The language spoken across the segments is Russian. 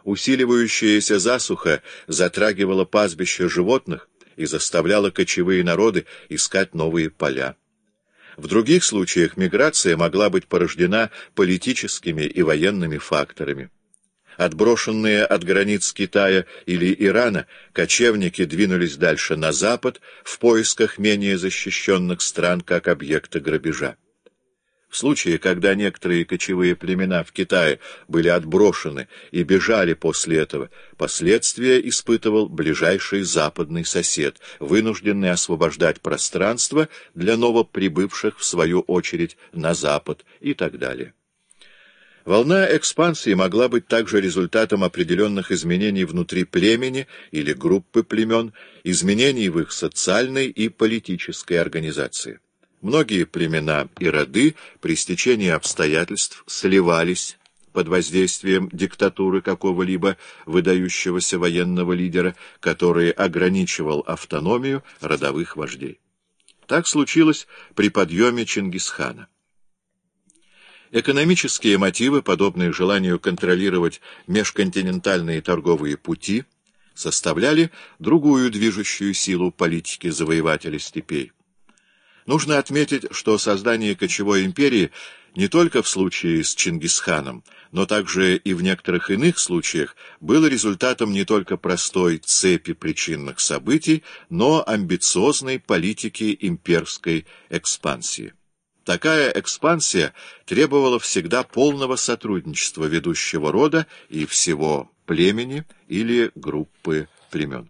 Усиливающаяся засуха затрагивала пастбища животных и заставляла кочевые народы искать новые поля. В других случаях миграция могла быть порождена политическими и военными факторами. Отброшенные от границ Китая или Ирана, кочевники двинулись дальше на запад в поисках менее защищенных стран как объекта грабежа. В случае, когда некоторые кочевые племена в Китае были отброшены и бежали после этого, последствия испытывал ближайший западный сосед, вынужденный освобождать пространство для новоприбывших, в свою очередь, на запад и так далее. Волна экспансии могла быть также результатом определенных изменений внутри племени или группы племен, изменений в их социальной и политической организации. Многие племена и роды при стечении обстоятельств сливались под воздействием диктатуры какого-либо выдающегося военного лидера, который ограничивал автономию родовых вождей. Так случилось при подъеме Чингисхана. Экономические мотивы, подобные желанию контролировать межконтинентальные торговые пути, составляли другую движущую силу политики завоевателя степей. Нужно отметить, что создание кочевой империи не только в случае с Чингисханом, но также и в некоторых иных случаях было результатом не только простой цепи причинных событий, но амбициозной политики имперской экспансии. Такая экспансия требовала всегда полного сотрудничества ведущего рода и всего племени или группы племен.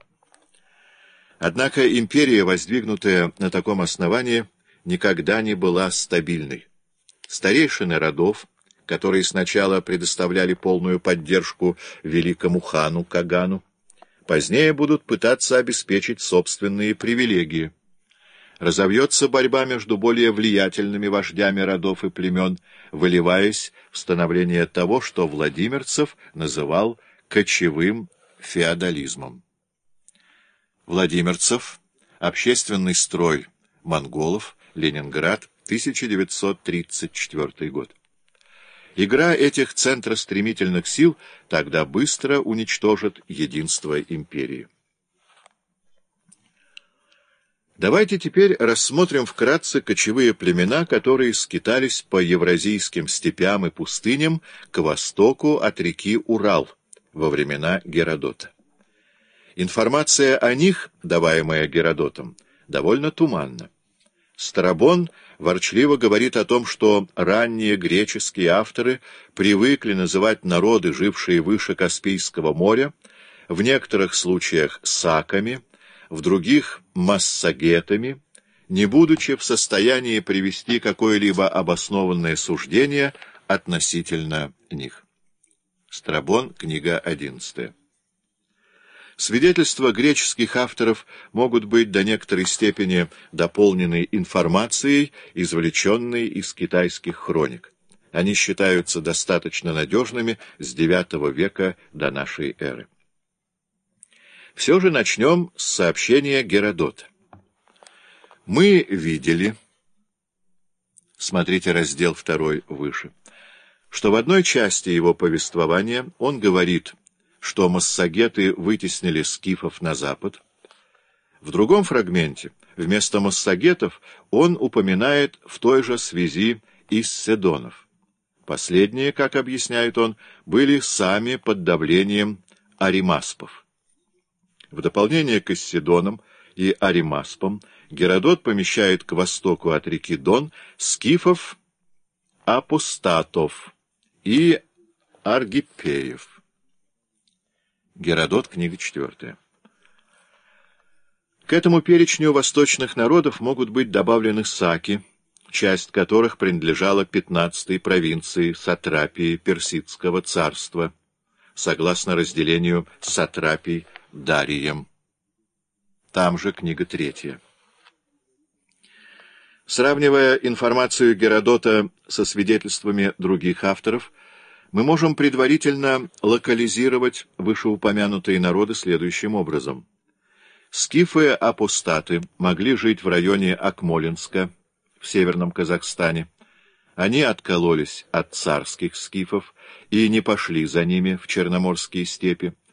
Однако империя, воздвигнутая на таком основании, никогда не была стабильной. Старейшины родов, которые сначала предоставляли полную поддержку великому хану Кагану, позднее будут пытаться обеспечить собственные привилегии. Разовьется борьба между более влиятельными вождями родов и племен, выливаясь в становление того, что Владимирцев называл кочевым феодализмом. Владимирцев. Общественный строй монголов. Ленинград. 1934 год. Игра этих центростремительных сил тогда быстро уничтожит единство империи. Давайте теперь рассмотрим вкратце кочевые племена, которые скитались по евразийским степям и пустыням к востоку от реки Урал во времена Геродота. Информация о них, даваемая Геродотом, довольно туманна. Страбон ворчливо говорит о том, что ранние греческие авторы привыкли называть народы, жившие выше Каспийского моря, в некоторых случаях саками, в других — массагетами, не будучи в состоянии привести какое-либо обоснованное суждение относительно них. Страбон, книга 11. Свидетельства греческих авторов могут быть до некоторой степени дополнены информацией, извлеченной из китайских хроник. Они считаются достаточно надежными с IX века до нашей эры. Все же начнем с сообщения Геродота. Мы видели, смотрите раздел 2 выше, что в одной части его повествования он говорит, что массагеты вытеснили скифов на запад. В другом фрагменте вместо массагетов он упоминает в той же связи исседонов. Последние, как объясняет он, были сами под давлением аримаспов. В дополнение к исседонам и аримаспам Геродот помещает к востоку от реки Дон скифов апостатов и аргипеев. Геродот, книга 4. К этому перечню восточных народов могут быть добавлены саки, часть которых принадлежала 15-й провинции сатрапии Персидского царства, согласно разделению сатрапий Дарием. Там же книга 3. Сравнивая информацию Геродота со свидетельствами других авторов, мы можем предварительно локализировать вышеупомянутые народы следующим образом. Скифы-апостаты могли жить в районе Акмолинска, в северном Казахстане, Они откололись от царских скифов и не пошли за ними в Черноморские степи,